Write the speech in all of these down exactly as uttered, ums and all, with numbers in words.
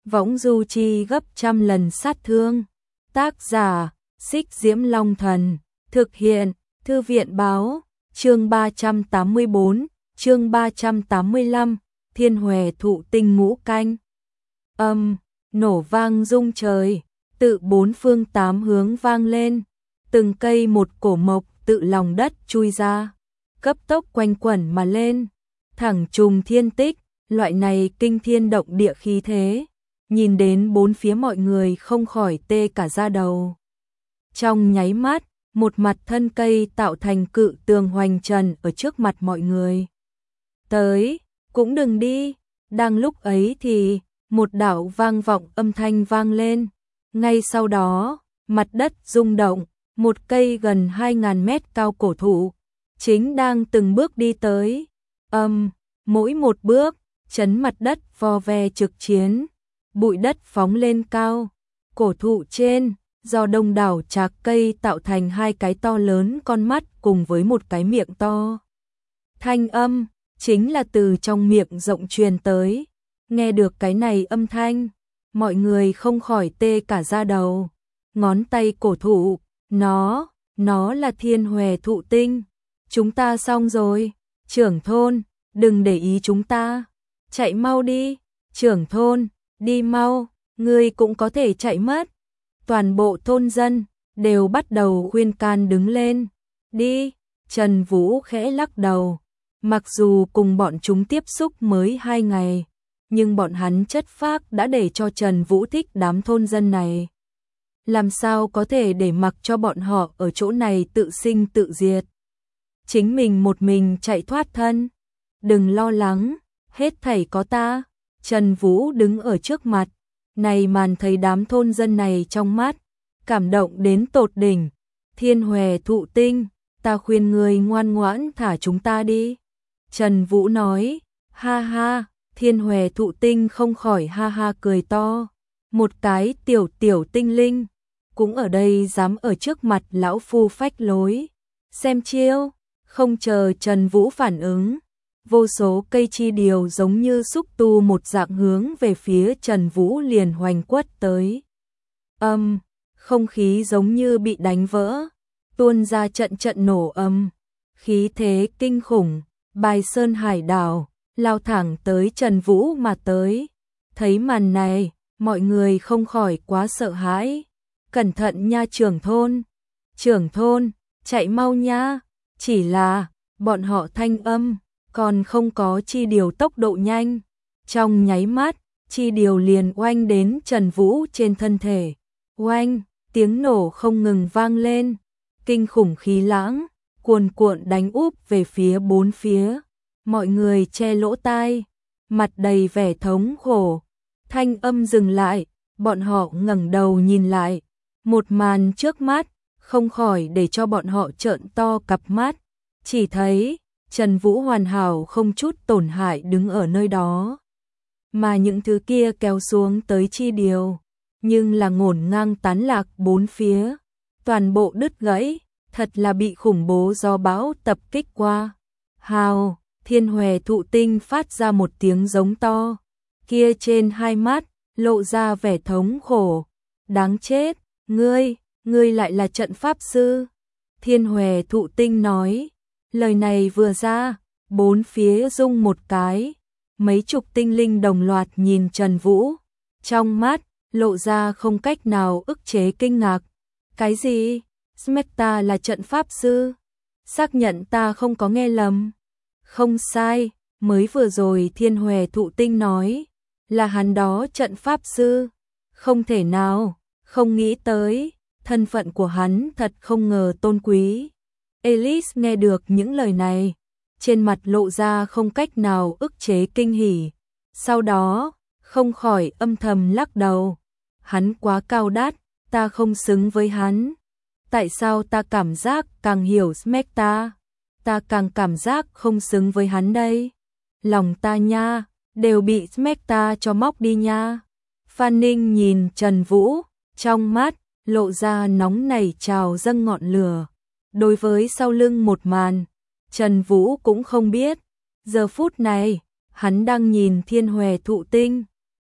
võng du chi gấp trăm lần sát thương. Tác giả, Xích Diễm Long Thần, thực hiện, Thư viện báo, chương ba trăm tám mươi bốn, chương ba trăm tám mươi lăm, Thiên Hòe Thụ Tinh ngũ canh. Âm, nổ vang rung trời, tự bốn phương tám hướng vang lên, từng cây một cổ mộc tự lòng đất chui ra, cấp tốc quanh quẩn mà lên, thẳng trùng thiên tích, loại này kinh thiên động địa khí thế, nhìn đến bốn phía mọi người không khỏi tê cả da đầu. Trong nháy mắt, một mặt thân cây tạo thành cự tường hoành trần ở trước mặt mọi người. Tới, cũng đừng đi, đang lúc ấy thì, một đạo vang vọng âm thanh vang lên, ngay sau đó, mặt đất rung động, một cây gần hai ngàn mét cao cổ thụ, chính đang từng bước đi tới, âm, mỗi một bước, chấn mặt đất vo ve trực chiến, bụi đất phóng lên cao, cổ thụ trên, do đông đảo trạc cây tạo thành hai cái to lớn con mắt cùng với một cái miệng to. Thanh âm, chính là từ trong miệng rộng truyền tới, nghe được cái này âm thanh, mọi người không khỏi tê cả da đầu, ngón tay cổ thụ, nó, nó là Thiên Hòe Thụ Tinh, chúng ta xong rồi, trưởng thôn, đừng để ý chúng ta, chạy mau đi, trưởng thôn, đi mau, ngươi cũng có thể chạy mất. Toàn bộ thôn dân đều bắt đầu khuyên can đứng lên, đi, Trần Vũ khẽ lắc đầu, mặc dù cùng bọn chúng tiếp xúc mới hai ngày, nhưng bọn hắn chất phác đã để cho Trần Vũ thích đám thôn dân này. Làm sao có thể để mặc cho bọn họ ở chỗ này tự sinh tự diệt. Chính mình một mình chạy thoát thân. Đừng lo lắng, hết thảy có ta. Trần Vũ đứng ở trước mặt, này màn thấy đám thôn dân này trong mắt, cảm động đến tột đỉnh. Thiên Hòe Thụ Tinh, ta khuyên người ngoan ngoãn thả chúng ta đi. Trần Vũ nói, ha ha, Thiên Hòe Thụ Tinh không khỏi ha ha cười to. Một cái tiểu tiểu tinh linh, cũng ở đây dám ở trước mặt lão phu phách lối. Xem chiêu, không chờ Trần Vũ phản ứng. Vô số cây chi điều giống như xúc tu một dạng hướng về phía Trần Vũ liền hoành quất tới. Âm, không khí giống như bị đánh vỡ, tuôn ra trận trận nổ âm, khí thế kinh khủng, bài sơn hải đảo, lao thẳng tới Trần Vũ mà tới. Thấy màn này, mọi người không khỏi quá sợ hãi. Cẩn thận nha trưởng thôn, trưởng thôn, chạy mau nha, chỉ là, bọn họ thanh âm, còn không có chi điều tốc độ nhanh. Trong nháy mắt, chi điều liền oanh đến Trần Vũ trên thân thể. Oanh, tiếng nổ không ngừng vang lên, kinh khủng khí lãng, cuồn cuộn đánh úp về phía bốn phía. Mọi người che lỗ tai, mặt đầy vẻ thống khổ. Thanh âm dừng lại, bọn họ ngẩng đầu nhìn lại. Một màn trước mắt, không khỏi để cho bọn họ trợn to cặp mắt. Chỉ thấy, Trần Vũ hoàn hảo không chút tổn hại đứng ở nơi đó. Mà những thứ kia kéo xuống tới chi điều, nhưng là ngổn ngang tán lạc bốn phía. Toàn bộ đứt gãy, thật là bị khủng bố do bão tập kích qua. Hào, Thiên Hòe Thụ Tinh phát ra một tiếng giống to. Kia trên hai mắt, lộ ra vẻ thống khổ. Đáng chết, ngươi, ngươi lại là trận pháp sư. Thiên Hòe Thụ Tinh nói. Lời này vừa ra, bốn phía rung một cái, mấy chục tinh linh đồng loạt nhìn Trần Vũ, trong mắt, lộ ra không cách nào ức chế kinh ngạc. Cái gì? Smecta là trận pháp sư? Xác nhận ta không có nghe lầm. Không sai, mới vừa rồi Thiên Hòe Thụ Tinh nói, là hắn đó trận pháp sư. Không thể nào, không nghĩ tới, thân phận của hắn thật không ngờ tôn quý. Alice nghe được những lời này, trên mặt lộ ra không cách nào ức chế kinh hỉ. Sau đó, không khỏi âm thầm lắc đầu. Hắn quá cao đắt, ta không xứng với hắn. Tại sao ta cảm giác càng hiểu Smecta, ta càng cảm giác không xứng với hắn đây? Lòng ta nha, đều bị Smecta cho móc đi nha. Phan Ninh nhìn Trần Vũ, trong mắt, lộ ra nóng nảy trào dâng ngọn lửa. Đối với sau lưng một màn, Trần Vũ cũng không biết. Giờ phút này, hắn đang nhìn Thiên Hòe Thụ Tinh,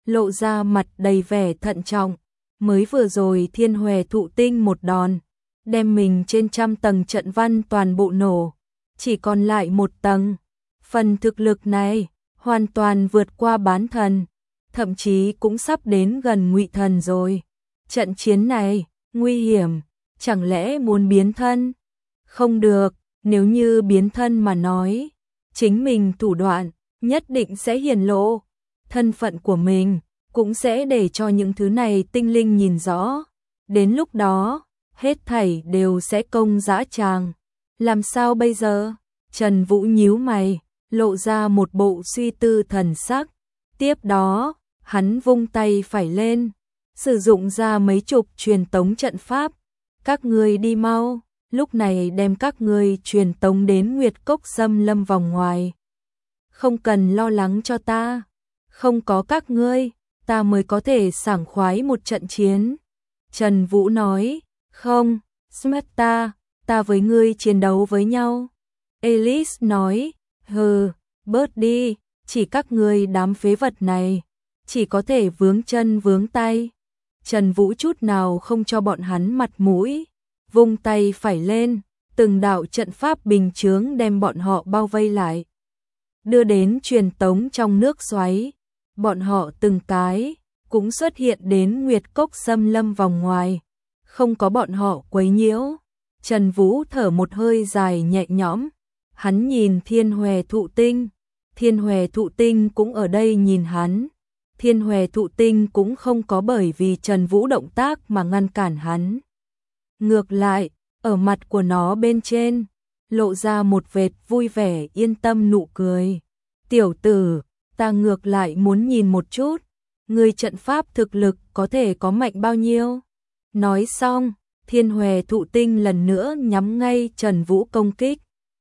lộ ra mặt đầy vẻ thận trọng. Mới vừa rồi Thiên Hòe Thụ Tinh một đòn, đem mình trên trăm tầng trận văn toàn bộ nổ, chỉ còn lại một tầng. Phần thực lực này hoàn toàn vượt qua bán thần, thậm chí cũng sắp đến gần ngụy thần rồi. Trận chiến này nguy hiểm, chẳng lẽ muốn biến thân? Không được, nếu như biến thân mà nói, chính mình thủ đoạn nhất định sẽ hiển lộ, thân phận của mình cũng sẽ để cho những thứ này tinh linh nhìn rõ. Đến lúc đó, hết thảy đều sẽ công dã tràng. Làm sao bây giờ? Trần Vũ nhíu mày, lộ ra một bộ suy tư thần sắc. Tiếp đó, hắn vung tay phải lên, sử dụng ra mấy chục truyền tống trận pháp. Các ngươi đi mau, lúc này đem các ngươi truyền tống đến Nguyệt Cốc Xâm Lâm vòng ngoài. Không cần lo lắng cho ta, không có các ngươi, ta mới có thể sảng khoái một trận chiến. Trần Vũ nói, không, Smarta, ta với ngươi chiến đấu với nhau. Alice nói, hừ, bớt đi, chỉ các ngươi đám phế vật này, chỉ có thể vướng chân vướng tay. Trần Vũ chút nào không cho bọn hắn mặt mũi, vung tay phải lên, từng đạo trận pháp bình chướng đem bọn họ bao vây lại, đưa đến truyền tống trong nước xoáy. Bọn họ từng cái cũng xuất hiện đến Nguyệt Cốc Xâm Lâm vòng ngoài, không có bọn họ quấy nhiễu. Trần Vũ thở một hơi dài nhẹ nhõm, hắn nhìn Thiên Hòe Thụ Tinh, Thiên Hòe Thụ Tinh cũng ở đây nhìn hắn. Thiên Hòe Thụ Tinh cũng không có bởi vì Trần Vũ động tác mà ngăn cản hắn. Ngược lại, ở mặt của nó bên trên, lộ ra một vệt vui vẻ yên tâm nụ cười. Tiểu tử, ta ngược lại muốn nhìn một chút, người trận pháp thực lực có thể có mạnh bao nhiêu. Nói xong, Thiên Hòe Thụ Tinh lần nữa nhắm ngay Trần Vũ công kích.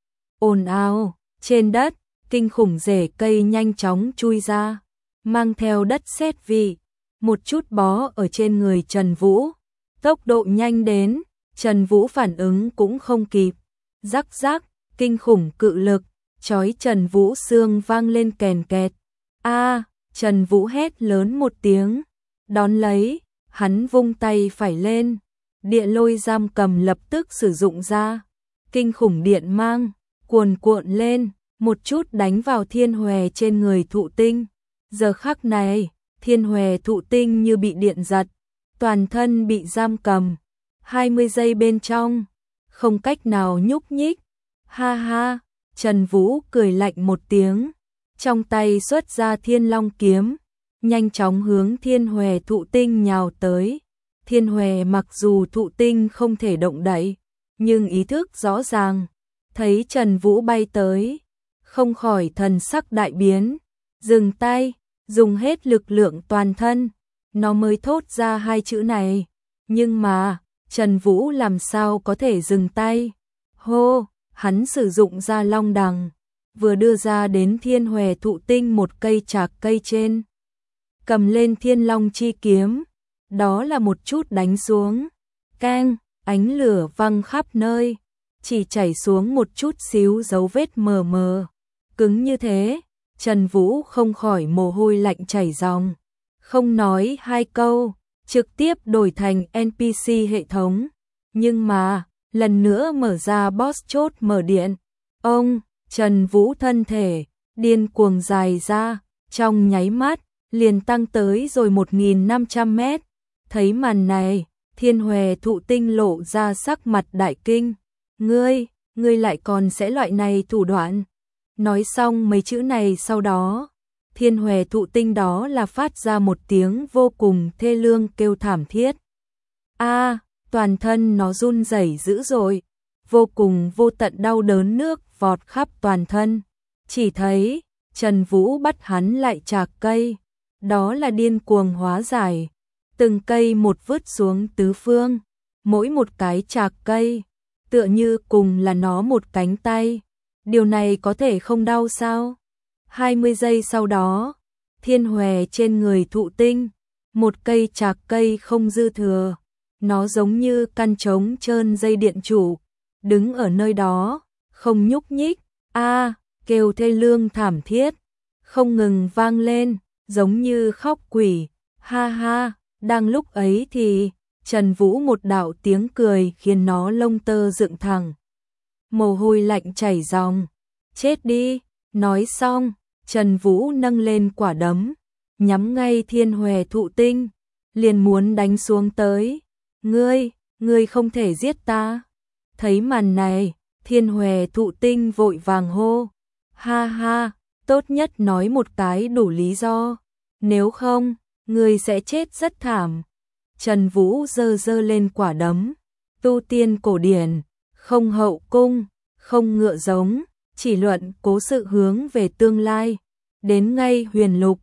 Ồn ào, trên đất, kinh khủng rễ cây nhanh chóng chui ra, mang theo đất sét vị, một chút bó ở trên người Trần Vũ. Tốc độ nhanh đến, Trần Vũ phản ứng cũng không kịp. Rắc rắc, kinh khủng cự lực, chói Trần Vũ xương vang lên kèn kẹt. A, Trần Vũ hét lớn một tiếng, đón lấy, hắn vung tay phải lên, địa lôi giam cầm lập tức sử dụng ra. Kinh khủng điện mang, cuồn cuộn lên, một chút đánh vào Thiên Hòe trên người Thụ Tinh. Giờ khắc này, Thiên Hòe Thụ Tinh như bị điện giật, toàn thân bị giam cầm, hai mươi giây bên trong, không cách nào nhúc nhích. Ha ha, Trần Vũ cười lạnh một tiếng, trong tay xuất ra Thiên Long kiếm, nhanh chóng hướng Thiên Hòe Thụ Tinh nhào tới. Thiên Hòe mặc dù Thụ Tinh không thể động đậy, nhưng ý thức rõ ràng, thấy Trần Vũ bay tới, không khỏi thần sắc đại biến, dừng tay, dùng hết lực lượng toàn thân, nó mới thốt ra hai chữ này. Nhưng mà, Trần Vũ làm sao có thể dừng tay? Hô, hắn sử dụng ra long đằng, vừa đưa ra đến Thiên Hòe Thụ Tinh một cây chạc cây trên, cầm lên Thiên Long chi kiếm, đó là một chút đánh xuống, keng, ánh lửa văng khắp nơi, chỉ chảy xuống một chút xíu dấu vết mờ mờ, cứng như thế. Trần Vũ không khỏi mồ hôi lạnh chảy ròng, không nói hai câu, trực tiếp đổi thành en pê xê hệ thống. Nhưng mà, lần nữa mở ra boss chốt mở điện, ông, Trần Vũ thân thể, điên cuồng dài ra, trong nháy mắt, liền tăng tới rồi một nghìn năm trăm mét. Thấy màn này, Thiên Hòe Thụ Tinh lộ ra sắc mặt đại kinh. Ngươi, ngươi lại còn sẽ loại này thủ đoạn. Nói xong mấy chữ này sau đó, Thiên Hòe Thụ Tinh đó là phát ra một tiếng vô cùng thê lương kêu thảm thiết. A, toàn thân nó run rẩy dữ dội, vô cùng vô tận đau đớn nước vọt khắp toàn thân. Chỉ thấy, Trần Vũ bắt hắn lại chạc cây, đó là điên cuồng hóa giải, từng cây một vứt xuống tứ phương, mỗi một cái chạc cây, tựa như cùng là nó một cánh tay. Điều này có thể không đau sao? hai mươi giây sau đó, Thiên Hòe trên người Thụ Tinh, một cây chạc cây không dư thừa, nó giống như căn trống trơn dây điện trụ, đứng ở nơi đó, không nhúc nhích. A, kêu thê lương thảm thiết, không ngừng vang lên, giống như khóc quỷ, ha ha, đang lúc ấy thì Trần Vũ một đạo tiếng cười khiến nó lông tơ dựng thẳng. Mồ hôi lạnh chảy ròng, chết đi, nói xong, Trần Vũ nâng lên quả đấm, nhắm ngay Thiên Hòe Thụ Tinh, liền muốn đánh xuống tới. Ngươi, ngươi không thể giết ta. Thấy màn này, Thiên Hòe Thụ Tinh vội vàng hô, ha ha, tốt nhất nói một cái đủ lý do, nếu không, ngươi sẽ chết rất thảm. Trần Vũ giơ giơ lên quả đấm, tu tiên cổ điển, không hậu cung, không ngựa giống, chỉ luận cố sự hướng về tương lai, đến ngay huyền lục,